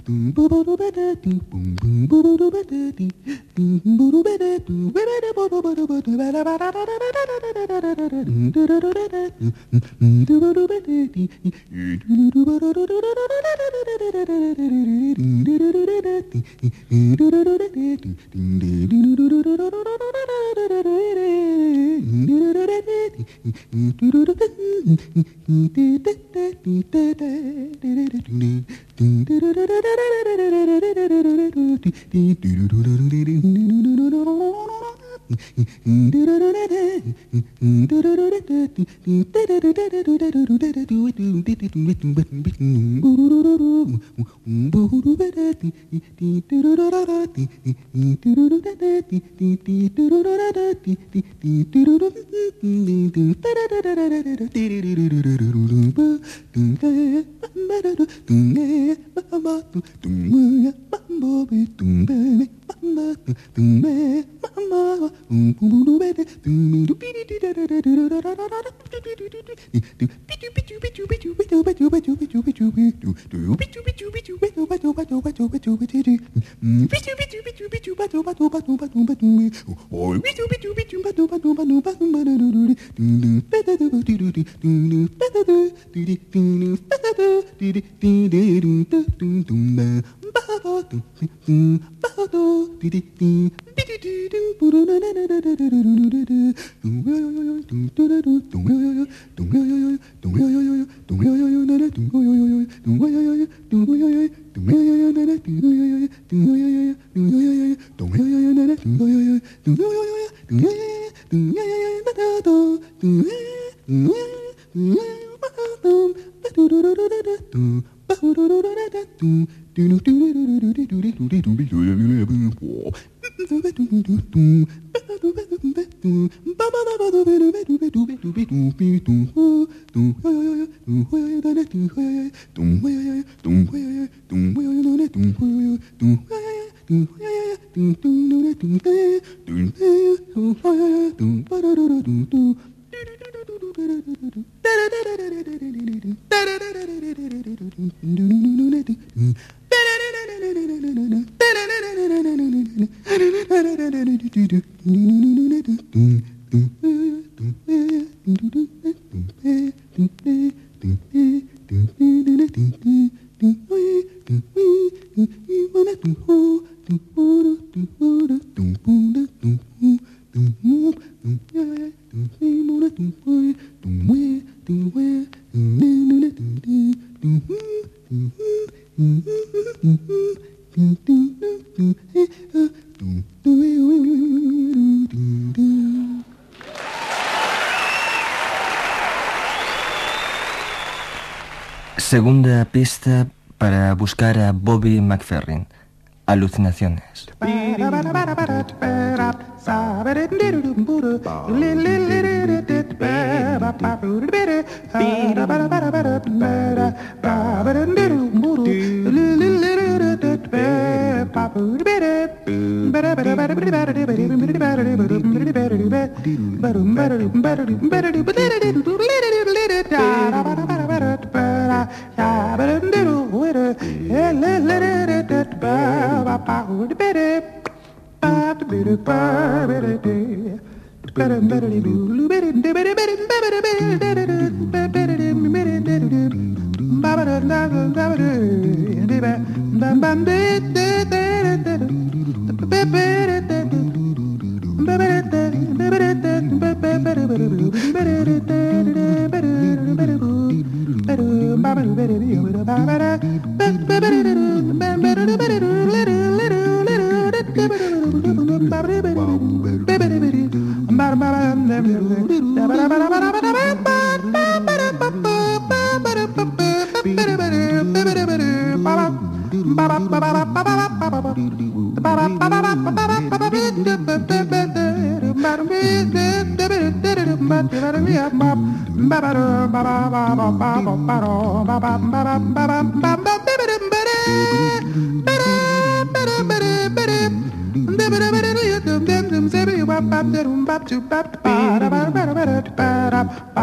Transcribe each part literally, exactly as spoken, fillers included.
Segunda pista para buscar a Bobby McFerrin. Alucinaciones.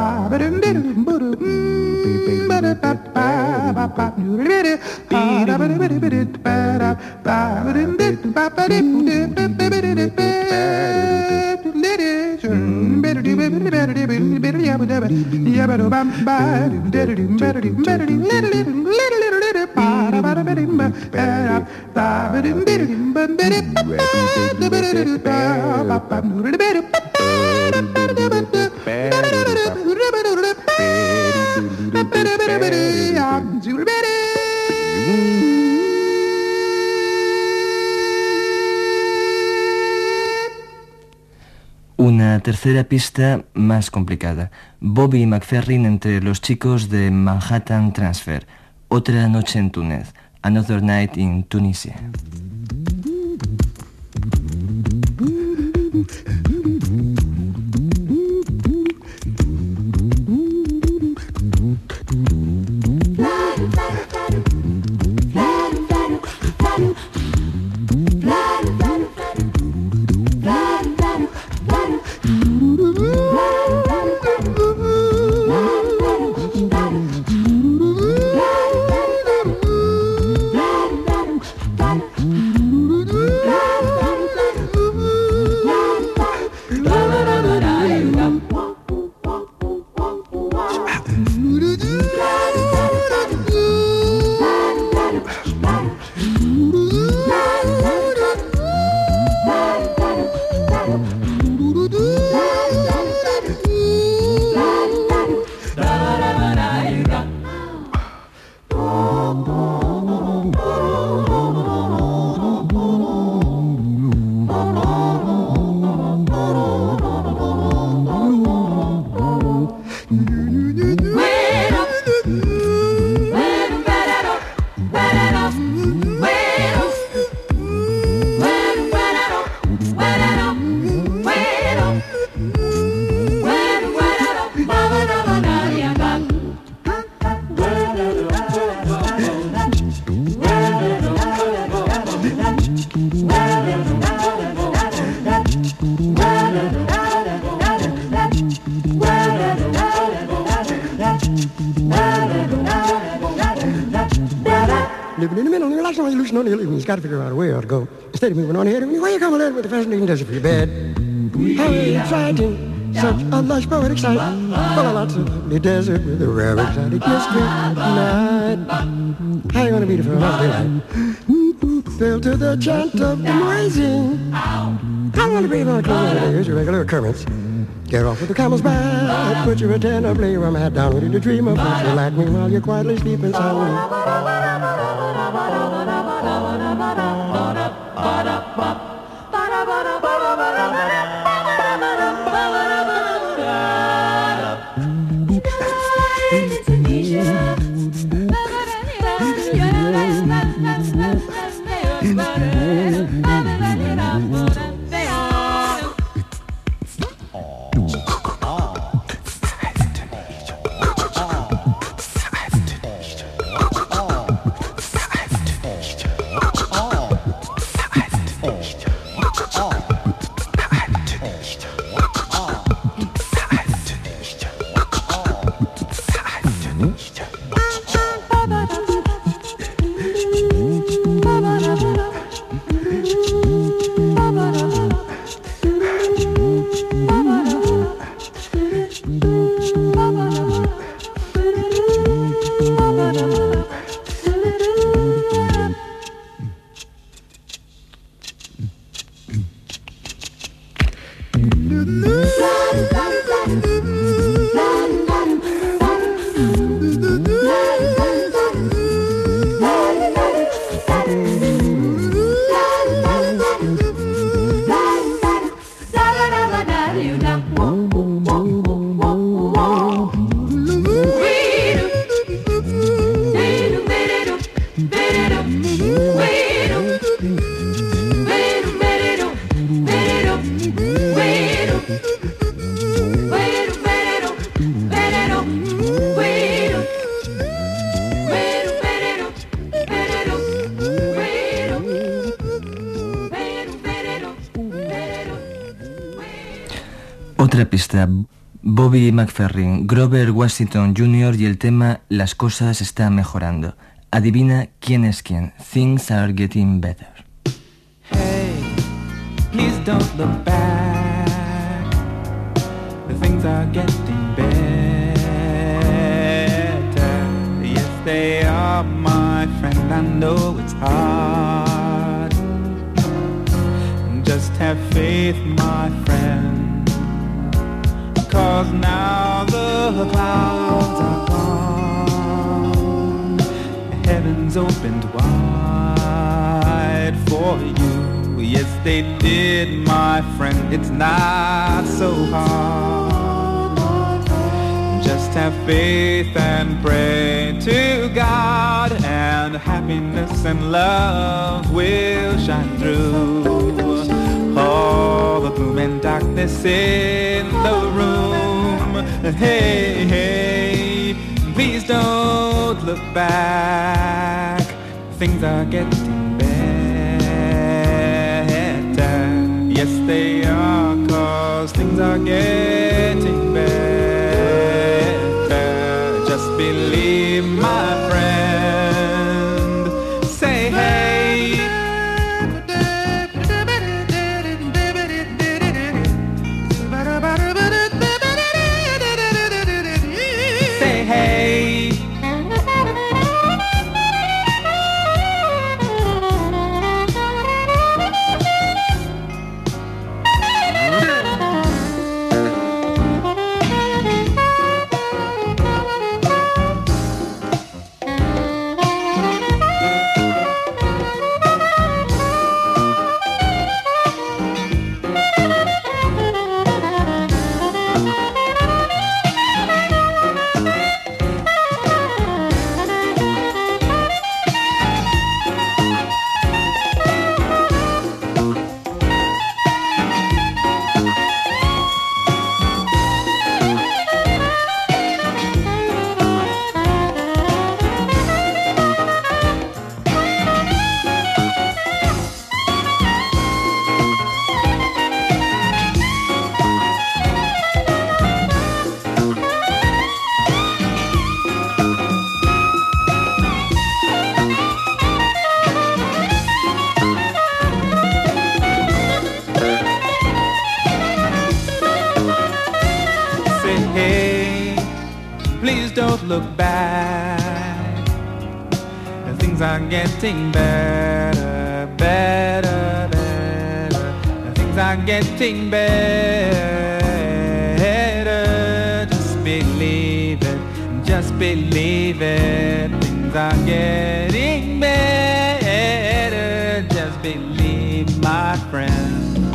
Ba Una tercera pista más complicada. Bobby McFerrin entre los chicos de Manhattan Transfer. Otra noche en Túnez. Another Night in Tunisia. Living in the middle, you're like somebody loose on the living. You've got to figure out a way to go. Instead of moving on ahead, why you come along with the fascinating desert for your bed? How exciting, such a lush poetic sight. Full of lots of lovely desert with a rare exotic mystery night. How you gonna beat it for a lovely light? Fell to the chant of the rising. How you gonna breathe on the clothes today? Here's your regular occurrence. Get off with the camel's back, put your antenna, lay your arm hat down, ready to dream of what you like me while you're quietly sleeping soundly. Otra pista. Bobby McFerrin, Grover Washington junior y el tema Las cosas están mejorando. Adivina quién es quién. Things are getting better. Hey, please don't look back. The things are getting better. Yes, they are, my friend. I know it's hard. Just have faith, my friend. 'Cause now the clouds are gone. The heavens opened wide for you. Yes, they did, my friend. It's not so hard. Just have faith and pray to God, and happiness and love will shine through all the gloom and darkness in the room. Hey, hey, please don't look back. Things are getting better. Yes, they are, 'cause things are getting better. Just believe, my friend. Say hey. Say hey. Look back, and things are getting better, better, better. And things are getting better. Just believe it, just believe it. Things are getting better. Just believe, my friend.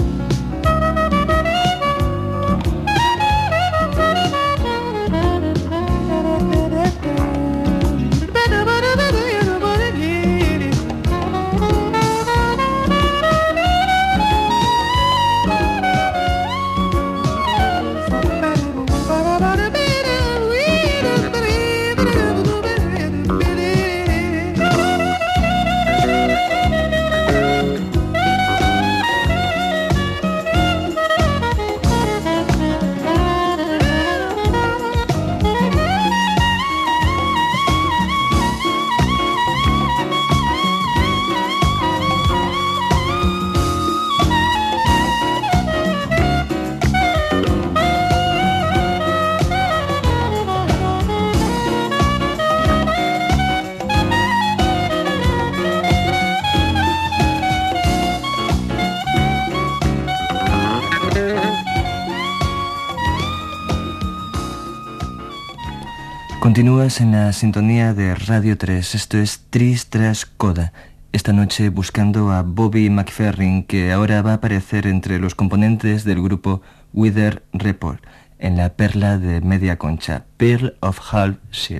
Continúas en la sintonía de Radio tres. Esto es Tris tras Coda. Esta noche buscando a Bobby McFerrin, que ahora va a aparecer entre los componentes del grupo Weather Report, en la perla de media concha, Pearl of Half Shell.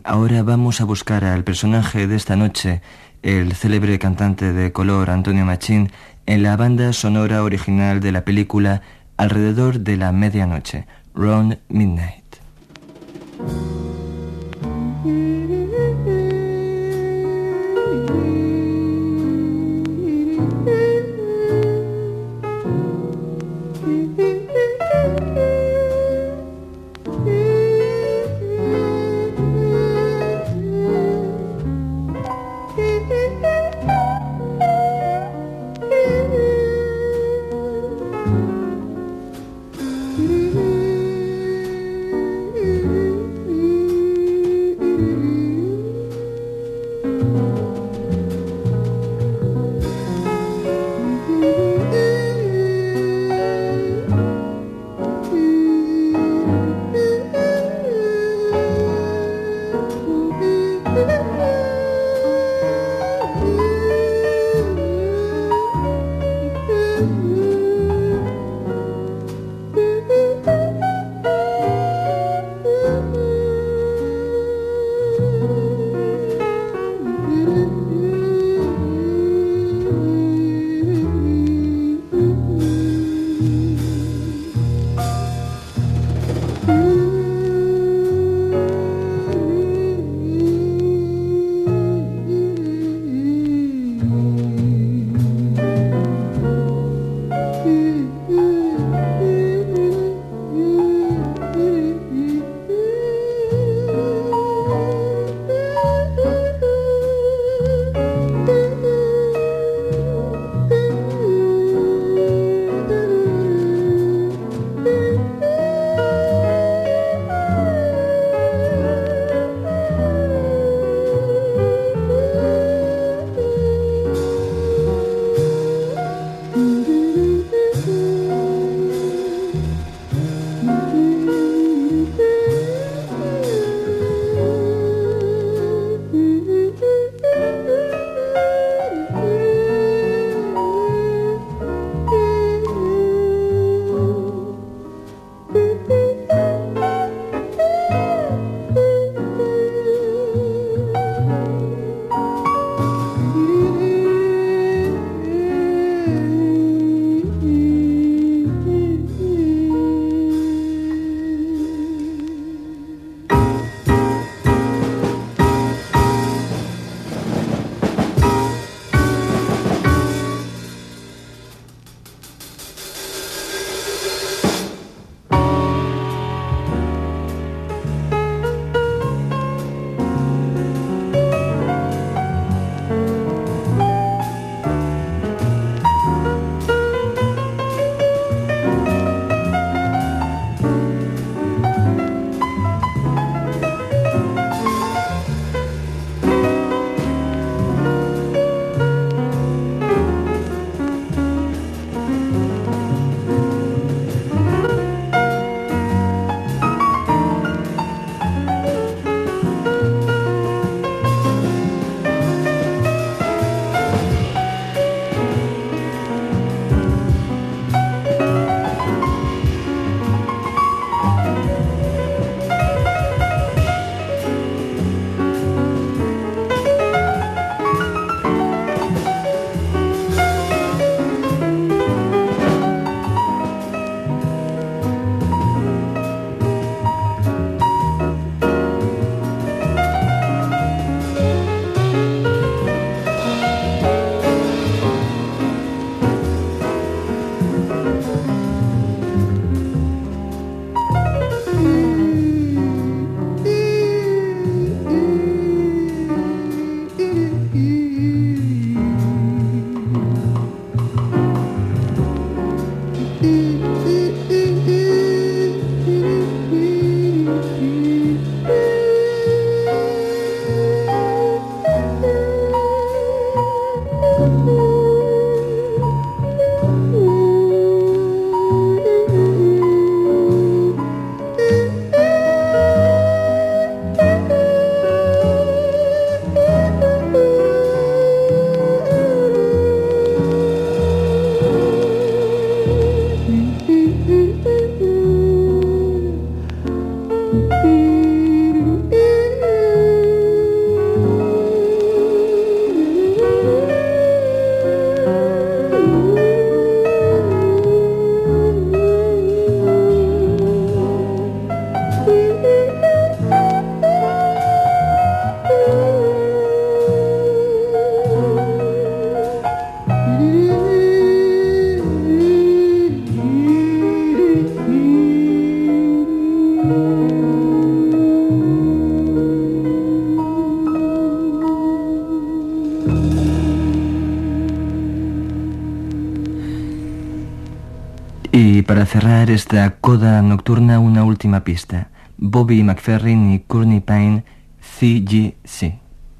Ahora vamos a buscar al personaje de esta noche, el célebre cantante de color Antonio Machín, en la banda sonora original de la película Alrededor de la Medianoche, Round Midnight. Y para cerrar esta coda nocturna, una última pista. Bobby McFerrin y Courtney Pine, C G C.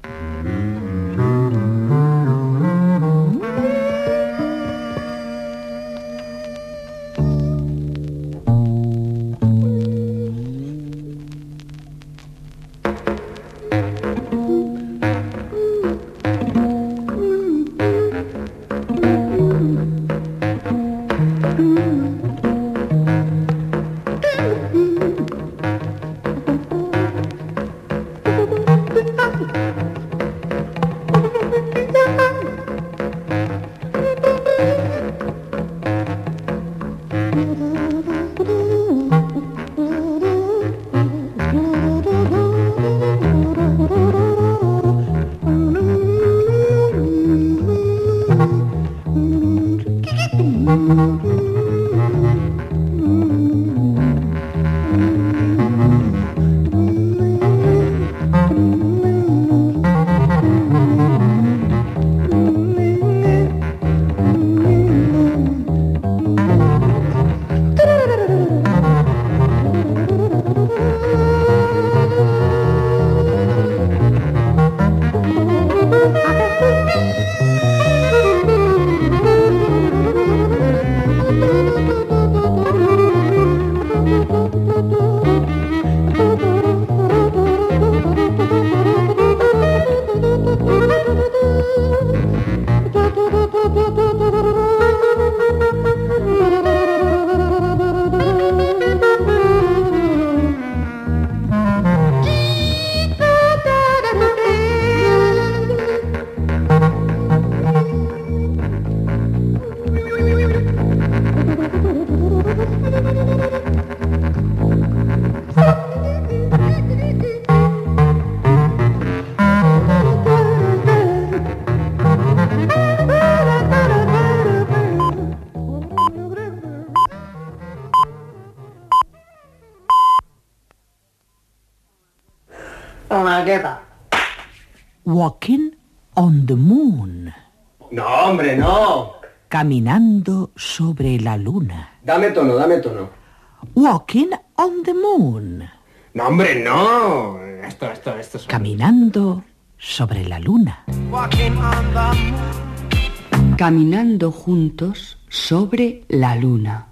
Walking on the moon. No, hombre, no. Caminando sobre la luna. Dame tono, dame tono. Walking on the moon. No, hombre, no. Esto, esto, esto es... Caminando sobre la luna. Caminando juntos sobre la luna.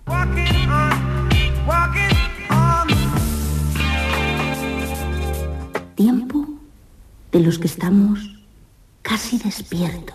Tiempo de los que estamos casi despiertos.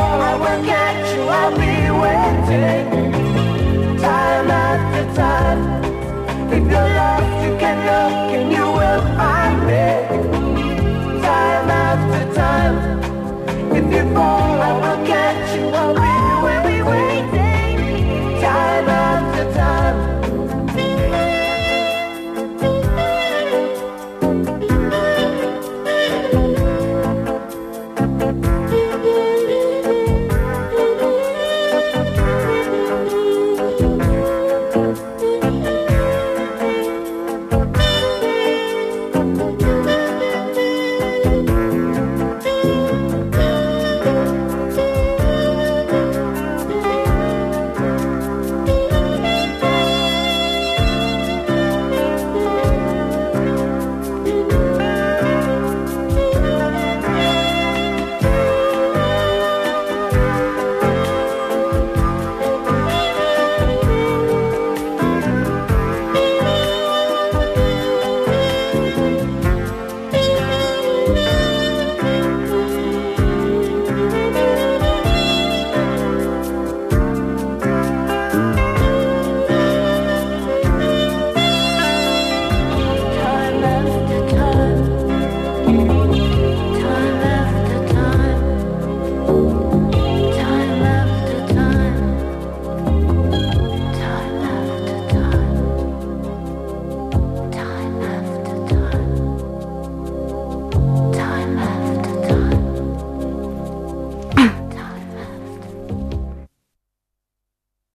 Time after time